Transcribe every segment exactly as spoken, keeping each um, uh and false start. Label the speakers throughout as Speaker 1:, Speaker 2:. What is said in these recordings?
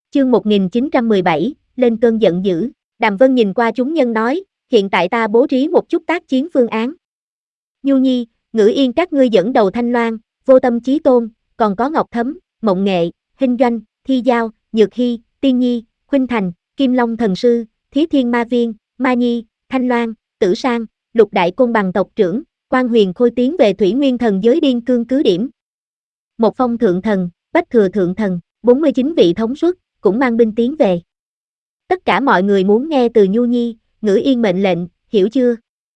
Speaker 1: Chương một nghìn chín trăm mười bảy, lên cơn giận dữ. Đàm Vân nhìn qua chúng nhân nói, hiện tại ta bố trí một chút tác chiến phương án. Nhu Nhi, Ngữ Yên các ngươi dẫn đầu Thanh Loan, Vô Tâm Chí Tôn, còn có Ngọc Thấm, Mộng Nghệ, Hinh Doanh, Thi Giao, Nhược Hy, Tiên Nhi, Khuynh Thành, Kim Long Thần Sư, Thí Thiên Ma Viên, Ma Nhi, Thanh Loan, Tử Sang, Lục Đại Côn Bằng tộc trưởng, Quan Huyền Khôi tiến về Thủy Nguyên Thần giới điên cương cứ điểm. Một Phong thượng thần, Bách Thừa thượng thần, bốn mươi chín vị thống suất, cũng mang binh tiến về. Tất cả mọi người muốn nghe từ Nhu Nhi, Ngữ Yên mệnh lệnh, hiểu chưa?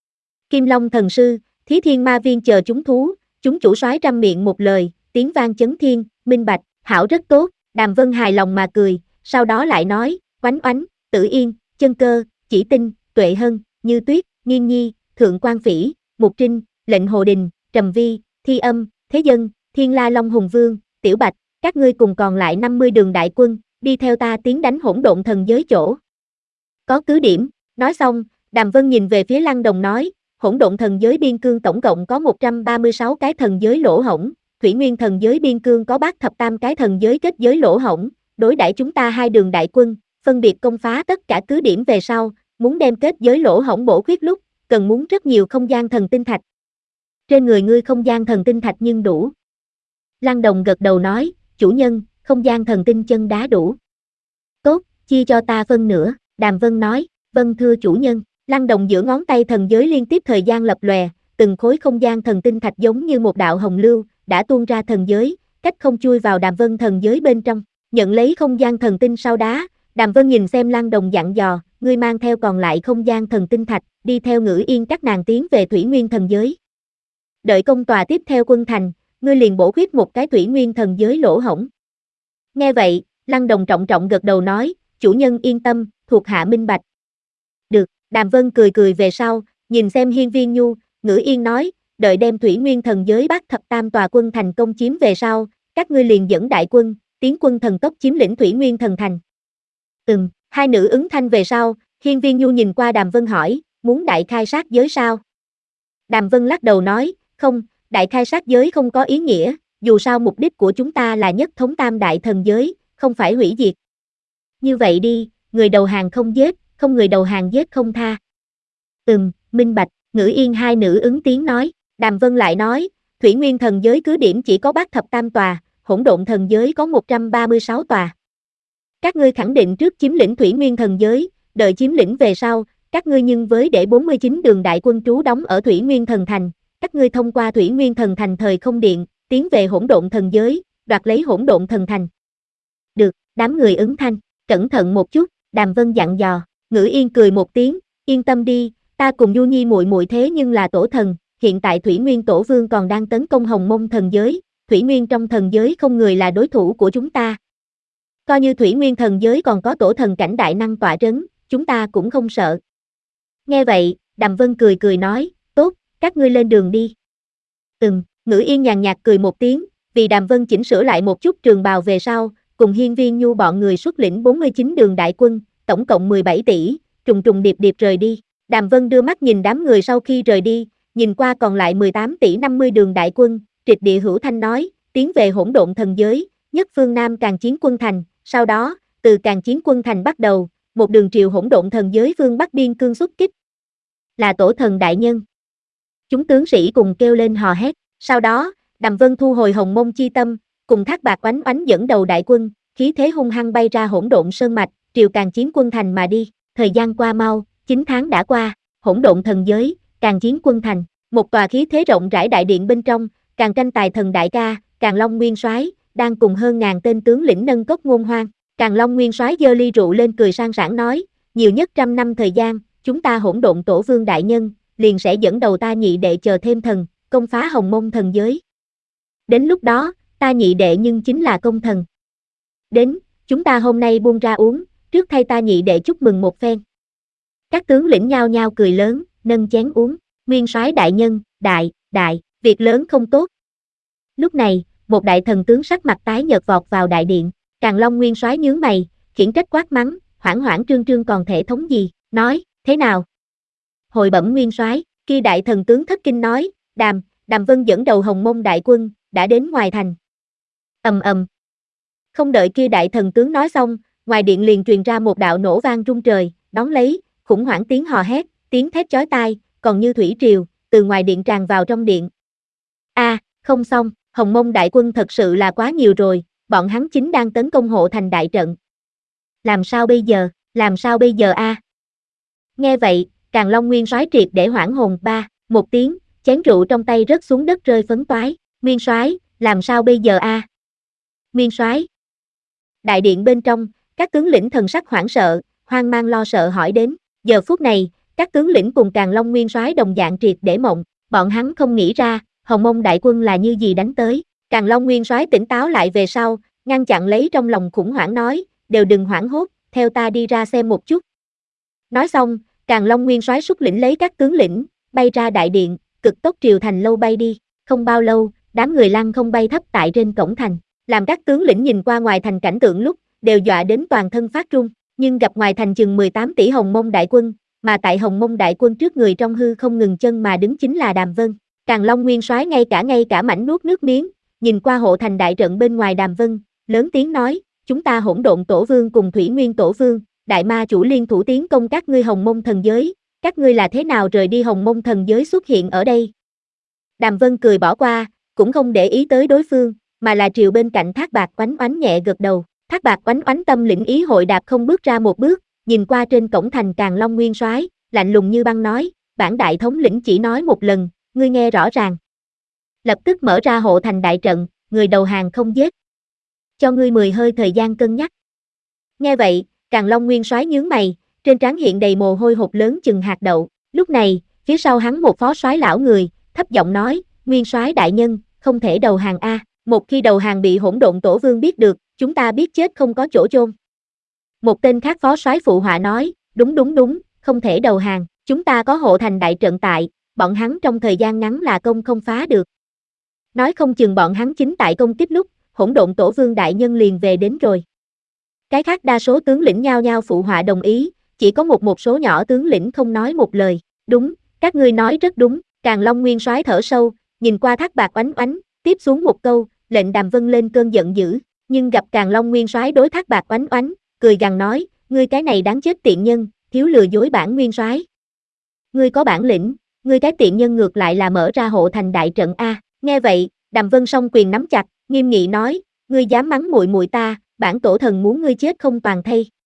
Speaker 1: Kim Long Thần Sư, Thí Thiên Ma Viên chờ chúng thú, chúng chủ soái trăm miệng một lời, tiếng vang chấn thiên, minh bạch, hảo rất tốt. Đàm Vân hài lòng mà cười, sau đó lại nói, Oánh Oánh, Tử Yên, Chân Cơ, Chỉ Tinh, Tuệ Hân, Như Tuyết, Nghiên Nhi, Thượng Quan Phỉ, Mục Trinh, Lệnh Hồ Đình, Trầm Vi, Thi Âm, Thế Dân, Thiên La Long Hùng Vương, Tiểu Bạch, các ngươi cùng còn lại năm mươi đường đại quân, đi theo ta tiến đánh hỗn độn thần giới chỗ. Có cứ điểm, nói xong, Đàm Vân nhìn về phía Lăng Đồng nói, hỗn độn thần giới biên cương tổng cộng có một trăm ba mươi sáu cái thần giới lỗ hổng, Thủy Nguyên thần giới biên cương có bát thập tam cái thần giới kết giới lỗ hổng, đối đãi chúng ta hai đường đại quân, phân biệt công phá tất cả cứ điểm về sau, muốn đem kết giới lỗ hổng bổ khuyết lúc, cần muốn rất nhiều không gian thần tinh thạch. Trên người ngươi không gian thần tinh thạch nhưng đủ. Lăng Đồng gật đầu nói, chủ nhân, không gian thần tinh chân đá đủ. Tốt, chia cho ta phân nửa, Đàm Vân nói, vâng thưa chủ nhân. Lăng Đồng giữa ngón tay thần giới liên tiếp thời gian lập lòe, từng khối không gian thần tinh thạch giống như một đạo hồng lưu, đã tuôn ra thần giới, cách không chui vào Đàm Vân thần giới bên trong. Nhận lấy không gian thần tinh sau đá, Đàm Vân nhìn xem Lăng Đồng dặn dò, ngươi mang theo còn lại không gian thần tinh thạch, đi theo Ngữ Yên các nàng tiến về Thủy Nguyên thần giới. Đợi công tòa tiếp theo quân thành, ngươi liền bổ khuyết một cái Thủy Nguyên thần giới lỗ hổng. Nghe vậy, Lăng Đồng trọng trọng gật đầu nói, chủ nhân yên tâm, thuộc hạ minh bạch. Được, Đàm Vân cười cười về sau, nhìn xem Hiên Viên Nhu, Ngữ Yên nói, đợi đem Thủy Nguyên thần giới bát thập tam tòa quân thành công chiếm về sau, các ngươi liền dẫn đại quân, tiến quân thần tốc chiếm lĩnh Thủy Nguyên thần thành. Ừm, hai nữ ứng thanh về sau, Hiên Viên Nhu nhìn qua Đàm Vân hỏi, muốn đại khai sát giới sao? Đàm Vân lắc đầu nói, không, đại khai sát giới không có ý nghĩa, dù sao mục đích của chúng ta là nhất thống tam đại thần giới, không phải hủy diệt. Như vậy đi, người đầu hàng không giết, không người đầu hàng giết không tha. Ừm, minh bạch, Ngữ Yên hai nữ ứng tiếng nói, Đàm Vân lại nói, Thủy Nguyên thần giới cứ điểm chỉ có bát thập tam tòa, hỗn độn thần giới có một trăm ba mươi sáu tòa. Các ngươi khẳng định trước chiếm lĩnh Thủy Nguyên thần giới, đợi chiếm lĩnh về sau, các ngươi nhưng với để bốn mươi chín đường đại quân trú đóng ở Thủy Nguyên thần thành, các ngươi thông qua Thủy Nguyên thần thành thời không điện, tiến về hỗn độn thần giới, đoạt lấy hỗn độn thần thành. Được, đám người ứng thanh, cẩn thận một chút, Đàm Vân dặn dò, Ngữ Yên cười một tiếng, yên tâm đi, ta cùng Nhu Nhi muội muội thế nhưng là tổ thần, hiện tại Thủy Nguyên tổ vương còn đang tấn công Hồng Mông thần giới, Thủy Nguyên trong thần giới không người là đối thủ của chúng ta. Coi như Thủy Nguyên thần giới còn có tổ thần cảnh đại năng tọa trấn, chúng ta cũng không sợ. Nghe vậy, Đàm Vân cười cười nói, tốt, các ngươi lên đường đi. Ừm, Ngữ Yên nhàn nhạt cười một tiếng, vì Đàm Vân chỉnh sửa lại một chút trường bào về sau, cùng Hiên Viên Nhu bọn người xuất lĩnh bốn mươi chín đường đại quân, tổng cộng mười bảy tỷ, trùng trùng điệp điệp rời đi. Đàm Vân đưa mắt nhìn đám người sau khi rời đi, nhìn qua còn lại mười tám tỷ năm mươi đường đại quân, trịch địa hữu thanh nói, tiến về hỗn độn thần giới, nhất phương Nam Càn Chiến quân thành, sau đó, từ Càn Chiến quân thành bắt đầu, một đường triều hỗn độn thần giới phương Bắc biên cương xuất kích. Là tổ thần đại nhân. Chúng tướng sĩ cùng kêu lên hò hét, sau đó, Đàm Vân thu hồi Hồng Mông chi tâm, cùng Thác Bạc Oánh Oánh dẫn đầu đại quân, khí thế hung hăng bay ra hỗn độn sơn mạch, triều Càn Chiến quân thành mà đi. Thời gian qua mau, chín tháng đã qua, hỗn độn thần giới, Càn Chiến quân thành, một tòa khí thế rộng rãi đại điện bên trong, Càn tranh tài thần đại ca, Càn Long Nguyên Soái đang cùng hơn ngàn tên tướng lĩnh nâng cốc ngôn hoan. Càn Long Nguyên Soái giơ ly rượu lên cười sang sảng nói, nhiều nhất trăm năm thời gian, chúng ta hỗn độn tổ vương đại nhân, liền sẽ dẫn đầu ta nhị đệ chờ thêm thần, công phá Hồng Mông thần giới. Đến lúc đó, ta nhị đệ nhưng chính là công thần. Đến, chúng ta hôm nay buông ra uống, trước thay ta nhị đệ chúc mừng một phen. Các tướng lĩnh nhao nhao cười lớn, nâng chén uống, Nguyên Soái đại nhân, đại, đại, việc lớn không tốt. Lúc này, một đại thần tướng sắc mặt tái nhợt vọt vào đại điện, Càn Long Nguyên Soái nhướng mày, khiển trách quát mắng, hoảng hoảng trương trương còn thể thống gì, nói, thế nào? Hồi bẩm Nguyên Soái, kia đại thần tướng thất kinh nói, Đàm, Đàm Vân dẫn đầu Hồng Mông đại quân, đã đến ngoài thành. Ầm ầm. Không đợi kia đại thần tướng nói xong, ngoài điện liền truyền ra một đạo nổ vang rung trời, đón lấy, khủng hoảng tiếng hò hét, tiếng thét chói tai, còn như thủy triều, từ ngoài điện tràn vào trong điện. A, à, không xong, Hồng Mông đại quân thật sự là quá nhiều rồi, bọn hắn chính đang tấn công hộ thành đại trận. Làm sao bây giờ, làm sao bây giờ a? À? Nghe vậy, Càn Long Nguyên Soái triệt để hoảng hồn. Ba, một tiếng, chén rượu trong tay rớt xuống đất rơi phấn toái. Nguyên Soái, làm sao bây giờ a? À? Nguyên Soái. Đại điện bên trong, các tướng lĩnh thần sắc hoảng sợ, hoang mang lo sợ hỏi đến. Giờ phút này, các tướng lĩnh cùng Càn Long Nguyên Soái đồng dạng triệt để mộng, bọn hắn không nghĩ ra, Hồng Mông đại quân là như gì đánh tới. Càn Long Nguyên Soái tỉnh táo lại về sau, ngăn chặn lấy trong lòng khủng hoảng nói, đều đừng hoảng hốt, theo ta đi ra xem một chút. Nói xong, Càn Long Nguyên Soái xuất lĩnh lấy các tướng lĩnh, bay ra đại điện, cực tốc triều thành lâu bay đi. Không bao lâu, đám người lăng không bay thấp tại trên cổng thành, làm các tướng lĩnh nhìn qua ngoài thành cảnh tượng lúc, đều dọa đến toàn thân phát run. Nhưng gặp ngoài thành chừng mười tám tỷ Hồng Mông đại quân, mà tại Hồng Mông đại quân trước người trong hư không ngừng chân mà đứng chính là Đàm Vân. Càn Long Nguyên Soái ngay cả ngay cả mảnh nuốt nước miếng, nhìn qua hộ thành đại trận bên ngoài Đàm Vân, lớn tiếng nói, chúng ta Hỗn Độn Tổ Vương cùng Thủy Nguyên Tổ Vương, Đại Ma Chủ liên thủ tiến công các ngươi Hồng Mông thần giới, các ngươi là thế nào rời đi Hồng Mông thần giới xuất hiện ở đây? Đàm Vân cười bỏ qua, cũng không để ý tới đối phương, mà là triều bên cạnh Thác Bạt Oánh Oánh nhẹ gật đầu. Thác Bạt Oánh Oánh tâm lĩnh ý hội đạp không bước ra một bước, nhìn qua trên cổng thành Càn Long Nguyên Soái, lạnh lùng như băng nói, bản đại thống lĩnh chỉ nói một lần, ngươi nghe rõ ràng. Lập tức mở ra hộ thành đại trận, người đầu hàng không giết. Cho ngươi mười hơi thời gian cân nhắc. Nghe vậy, Càn Long Nguyên Soái nhướng mày, trên trán hiện đầy mồ hôi hột lớn chừng hạt đậu. Lúc này, phía sau hắn một phó soái lão người, thấp giọng nói, Nguyên Soái đại nhân, không thể đầu hàng a. Một khi đầu hàng bị Hỗn Độn Tổ Vương biết được, chúng ta biết chết không có chỗ chôn. Một tên khác phó soái phụ họa nói, đúng đúng đúng, không thể đầu hàng, chúng ta có hộ thành đại trận tại, bọn hắn trong thời gian ngắn là công không phá được. Nói không chừng bọn hắn chính tại công kích lúc, Hỗn Độn Tổ Vương đại nhân liền về đến rồi. Cái khác đa số tướng lĩnh nhao nhao phụ họa đồng ý, chỉ có một một số nhỏ tướng lĩnh không nói một lời. Đúng, các ngươi nói rất đúng. Càn Long Nguyên Soái thở sâu, nhìn qua Thác Bạt Oánh Oánh, tiếp xuống một câu, lệnh Đàm Vân lên cơn giận dữ, nhưng gặp Càn Long Nguyên Soái đối Thác Bạt Oánh Oánh, cười gằn nói, ngươi cái này đáng chết tiện nhân, thiếu lừa dối bản Nguyên Soái. Ngươi có bản lĩnh, ngươi cái tiện nhân ngược lại là mở ra hộ thành đại trận a. Nghe vậy, Đàm Vân song quyền nắm chặt, nghiêm nghị nói, ngươi dám mắng muội muội ta, bản tổ thần muốn ngươi chết không toàn thây.